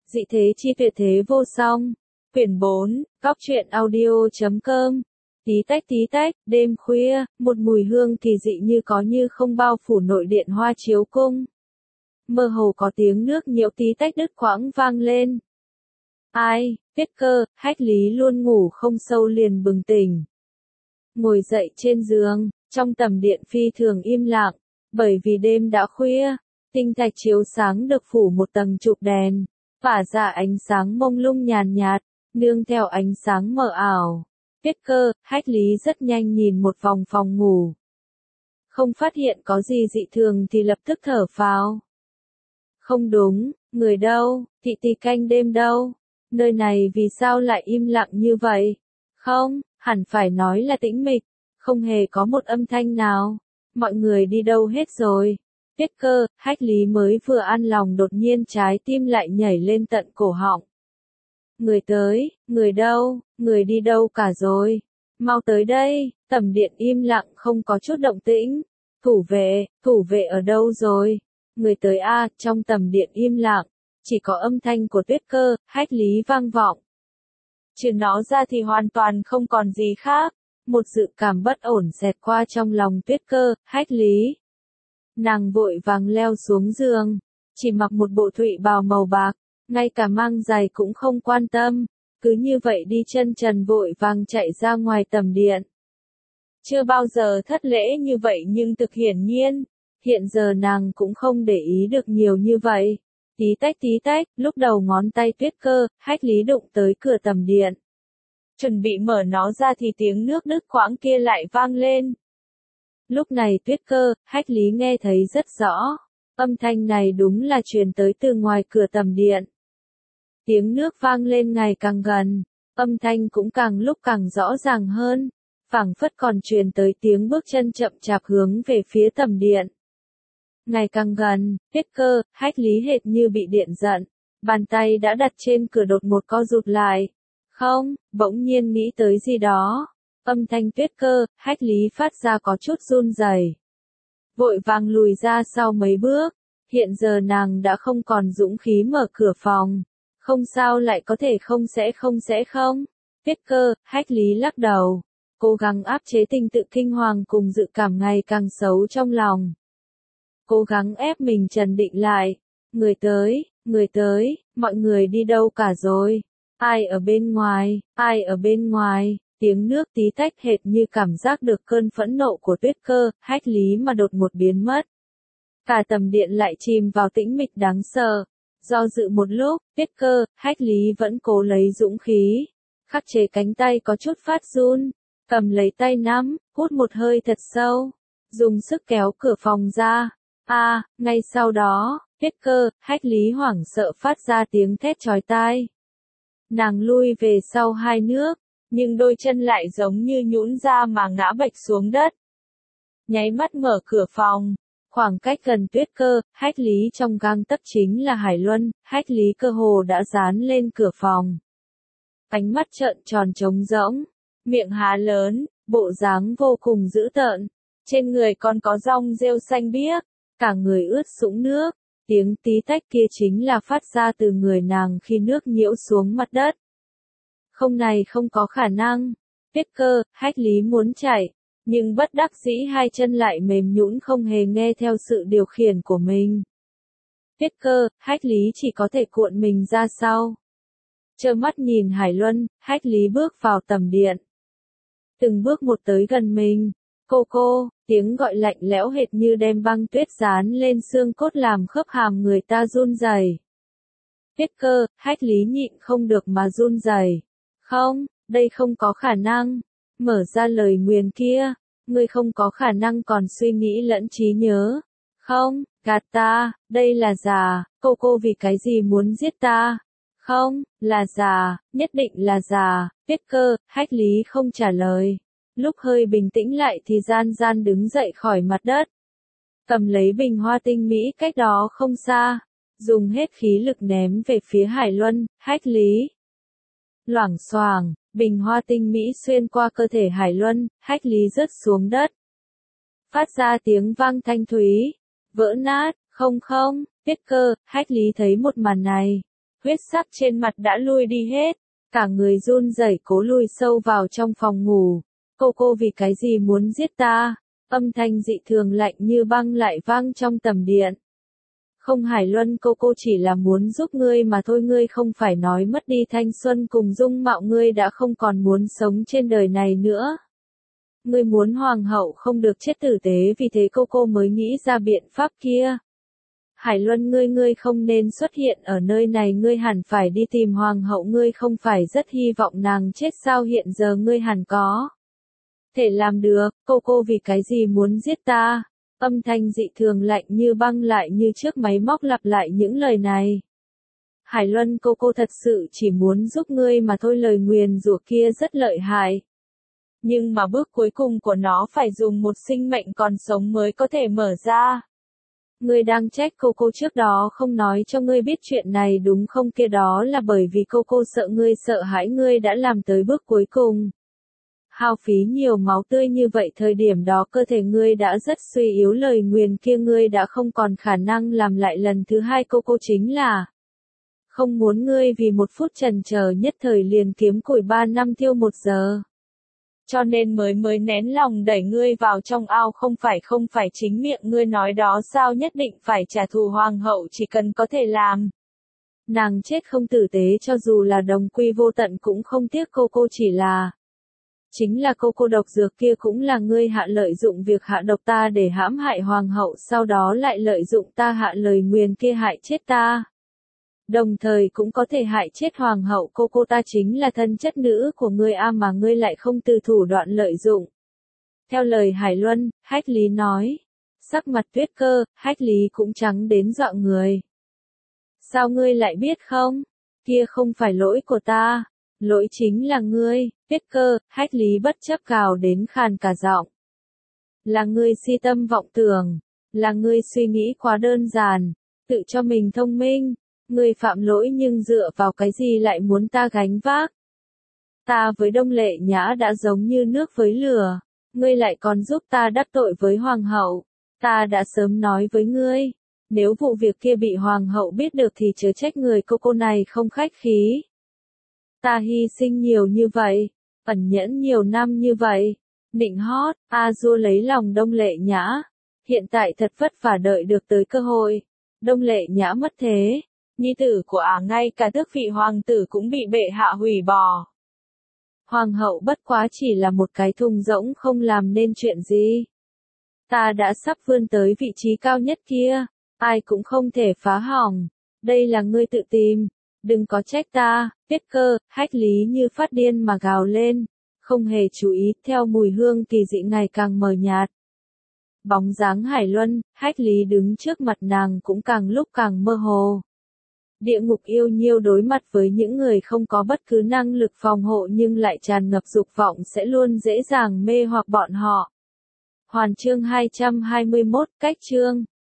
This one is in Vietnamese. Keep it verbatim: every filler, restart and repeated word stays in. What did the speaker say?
Dị thế chi tuyệt thế vô song. Quyển bốn, góc truyện audio chấm com. Tí tách tí tách, đêm khuya, một mùi hương kỳ dị như có như không bao phủ nội điện Hoa Chiếu Cung. Mơ hồ có tiếng nước nhiễu tí tách đứt quãng vang lên. Ai, Tuyết Cơ, Hách Lý luôn ngủ không sâu liền bừng tỉnh. Ngồi dậy trên giường, trong tầm điện phi thường im lặng, bởi vì đêm đã khuya, tinh thạch chiếu sáng được phủ một tầng chụp đèn, phả ra ánh sáng mông lung nhàn nhạt, nương theo ánh sáng mờ ảo. Tuyết Cơ, Hách Lý rất nhanh nhìn một vòng phòng ngủ. Không phát hiện có gì dị thường thì lập tức thở phào. Không đúng, người đâu, thị tỳ canh đêm đâu, nơi này vì sao lại im lặng như vậy? Không, hẳn phải nói là tĩnh mịch, không hề có một âm thanh nào. Mọi người đi đâu hết rồi? Tuyết Cơ, Hách Lý mới vừa an lòng đột nhiên trái tim lại nhảy lên tận cổ họng. Người tới, người đâu, người đi đâu cả rồi? Mau tới đây, tầm điện im lặng không có chút động tĩnh. Thủ vệ, thủ vệ ở đâu rồi? Người tới a, à, trong tầm điện im lặng, chỉ có âm thanh của Tuyết Cơ, Hách Lý vang vọng. Trừ nó ra thì hoàn toàn không còn gì khác. Một dự cảm bất ổn xẹt qua trong lòng Tuyết Cơ, Hách Lý. Nàng vội vàng leo xuống giường, chỉ mặc một bộ thụy bào màu bạc, ngay cả mang giày cũng không quan tâm, cứ như vậy đi chân trần vội vàng chạy ra ngoài tầm điện. Chưa bao giờ thất lễ như vậy nhưng thực hiển nhiên, hiện giờ nàng cũng không để ý được nhiều như vậy. Tí tách tí tách, lúc đầu ngón tay Tuyết Cơ, Hách Lý đụng tới cửa tầm điện. Chuẩn bị mở nó ra thì tiếng nước đứt quãng kia lại vang lên. Lúc này Tuyết Cơ, Hách Lý nghe thấy rất rõ, âm thanh này đúng là truyền tới từ ngoài cửa tầm điện. Tiếng nước vang lên ngày càng gần, âm thanh cũng càng lúc càng rõ ràng hơn, phảng phất còn truyền tới tiếng bước chân chậm chạp hướng về phía tầm điện. Ngày càng gần, Tuyết Cơ, Hách Lý hệt như bị điện giận, bàn tay đã đặt trên cửa đột một co rụt lại. Không, bỗng nhiên nghĩ tới gì đó. Âm thanh Tuyết Cơ, Hách Lý phát ra có chút run rẩy. Vội vàng lùi ra sau mấy bước, hiện giờ nàng đã không còn dũng khí mở cửa phòng. Không sao lại có thể không sẽ không sẽ không. Tuyết Cơ, Hách Lý lắc đầu, cố gắng áp chế tình tự kinh hoàng cùng dự cảm ngày càng xấu trong lòng. Cố gắng ép mình trấn định lại. Người tới, người tới, mọi người đi đâu cả rồi? Ai ở bên ngoài, ai ở bên ngoài? Tiếng nước tí tách hệt như cảm giác được cơn phẫn nộ của Tuyết Cơ, Hách Lý mà đột một biến mất. Cả tầm điện lại chìm vào tĩnh mịch đáng sợ. Do dự một lúc, Tuyết Cơ, Hách Lý vẫn cố lấy dũng khí. Khắc chế cánh tay có chút phát run. Cầm lấy tay nắm, hút một hơi thật sâu. Dùng sức kéo cửa phòng ra. A, à, ngay sau đó, Tuyết Cơ, Hách Lý hoảng sợ phát ra tiếng thét chói tai. Nàng lui về sau hai nước, nhưng đôi chân lại giống như nhũn ra mà ngã bạch xuống đất. Nháy mắt mở cửa phòng, khoảng cách gần Tuyết Cơ, Hách Lý trong gang tấc chính là Hải Luân, Hách Lý cơ hồ đã dán lên cửa phòng. Ánh mắt trợn tròn trống rỗng, miệng há lớn, bộ dáng vô cùng dữ tợn, trên người còn có rong rêu xanh biếc, cả người ướt sũng nước. Tiếng tí tách kia chính là phát ra từ người nàng khi nước nhiễu xuống mặt đất. Không này không có khả năng. Tuyết Cơ, Hách Lý muốn chạy, nhưng bất đắc dĩ hai chân lại mềm nhũn không hề nghe theo sự điều khiển của mình. Tuyết Cơ, Hách Lý chỉ có thể cuộn mình ra sau. Trơ mắt nhìn Hải Luân, Hách Lý bước vào tầm điện. Từng bước một tới gần mình. Cô cô, tiếng gọi lạnh lẽo hệt như đem băng tuyết dán lên xương cốt làm khớp hàm người ta run rẩy. Tuyết Cơ, Hách Lý nhịn không được mà run rẩy. Không, đây không có khả năng. Mở ra lời nguyền kia, ngươi không có khả năng còn suy nghĩ lẫn trí nhớ. Không, gạt ta, đây là giả, cô cô vì cái gì muốn giết ta? Không, là giả, nhất định là giả. Tuyết Cơ, Hách Lý không trả lời. Lúc hơi bình tĩnh lại thì gian gian đứng dậy khỏi mặt đất. Cầm lấy bình hoa tinh mỹ cách đó không xa. Dùng hết khí lực ném về phía Hải Luân, Hách Lý. Loảng xoảng, bình hoa tinh mỹ xuyên qua cơ thể Hải Luân, Hách Lý rớt xuống đất. Phát ra tiếng vang thanh thúy. Vỡ nát, không không, Tuyết Cơ, Hách Lý thấy một màn này. huyết sắc trên mặt đã lui đi hết, cả người run rẩy cố lùi sâu vào trong phòng ngủ. Cô cô vì cái gì muốn giết ta? Âm thanh dị thường lạnh như băng lại vang trong tầm điện. Không Hải Luân, cô cô chỉ là muốn giúp ngươi mà thôi, ngươi không phải nói mất đi thanh xuân cùng dung mạo ngươi đã không còn muốn sống trên đời này nữa. Ngươi muốn hoàng hậu không được chết tử tế, vì thế cô cô mới nghĩ ra biện pháp kia. Hải Luân, ngươi ngươi không nên xuất hiện ở nơi này, ngươi hẳn phải đi tìm hoàng hậu, ngươi không phải rất hy vọng nàng chết sao, hiện giờ ngươi hẳn có thể làm được. Cô cô vì cái gì muốn giết ta? Âm thanh dị thường lạnh như băng lại như chiếc máy móc lặp lại những lời này. Hải Luân, cô cô thật sự chỉ muốn giúp ngươi mà thôi, lời nguyền rủa kia rất lợi hại. Nhưng mà bước cuối cùng của nó phải dùng một sinh mệnh còn sống mới có thể mở ra. Ngươi đang trách cô cô trước đó không nói cho ngươi biết chuyện này đúng không? Kia đó là bởi vì cô cô sợ ngươi, sợ hãi ngươi đã làm tới bước cuối cùng. Hao phí nhiều máu tươi như vậy, thời điểm đó cơ thể ngươi đã rất suy yếu, lời nguyền kia ngươi đã không còn khả năng làm lại lần thứ hai. Cô cô chính là không muốn ngươi vì một phút chần chờ nhất thời liền kiếm củi ba năm thiêu một giờ. Cho nên mới mới nén lòng đẩy ngươi vào trong ao, không phải không phải chính miệng ngươi nói đó sao, nhất định phải trả thù hoàng hậu chỉ cần có thể làm. Nàng chết không tử tế, cho dù là đồng quy vô tận cũng không tiếc. Cô cô chỉ là chính là cô cô độc dược kia cũng là ngươi hạ, lợi dụng việc hạ độc ta để hãm hại hoàng hậu, sau đó lại lợi dụng ta hạ lời nguyền kia hại chết ta. Đồng thời cũng có thể hại chết hoàng hậu. Cô cô ta chính là thân chất nữ của ngươi a, mà ngươi lại không từ thủ đoạn lợi dụng. Theo lời Hải Luân, Hách Lý nói. Sắc mặt Tuyết Cơ, Hách Lý cũng trắng đến dọa người. Sao ngươi lại biết không? Kia không phải lỗi của ta. Lỗi chính là ngươi. Tuyết Cơ, Hách Lý bất chấp cào đến khàn cả giọng. Là ngươi si tâm vọng tưởng. Là ngươi suy nghĩ quá đơn giản. Tự cho mình thông minh. Ngươi phạm lỗi nhưng dựa vào cái gì lại muốn ta gánh vác? Ta với Đông Lệ Nhã đã giống như nước với lửa. Ngươi lại còn giúp ta đắc tội với hoàng hậu. Ta đã sớm nói với ngươi. Nếu vụ việc kia bị hoàng hậu biết được thì chớ trách người cô cô này không khách khí. Ta hy sinh nhiều như vậy. Ẩn nhẫn nhiều năm như vậy. Nịnh hót, A Du lấy lòng Đông Lệ Nhã. Hiện tại thật vất vả đợi được tới cơ hội. Đông Lệ Nhã mất thế. Nhi tử của ả ngay cả tước vị hoàng tử cũng bị bệ hạ hủy bỏ. Hoàng hậu bất quá chỉ là một cái thùng rỗng không làm nên chuyện gì. Ta đã sắp vươn tới vị trí cao nhất kia, ai cũng không thể phá hỏng. Đây là ngươi tự tìm, đừng có trách ta. Tuyết Cơ, Hách Lý như phát điên mà gào lên, không hề chú ý, theo mùi hương kỳ dị ngày càng mờ nhạt. Bóng dáng Hải Luân, Hách Lý đứng trước mặt nàng cũng càng lúc càng mơ hồ. Địa ngục yêu nhiêu đối mặt với những người không có bất cứ năng lực phòng hộ nhưng lại tràn ngập dục vọng sẽ luôn dễ dàng mê hoặc bọn họ. Hoàn chương hai trăm hai mươi mốt, cách chương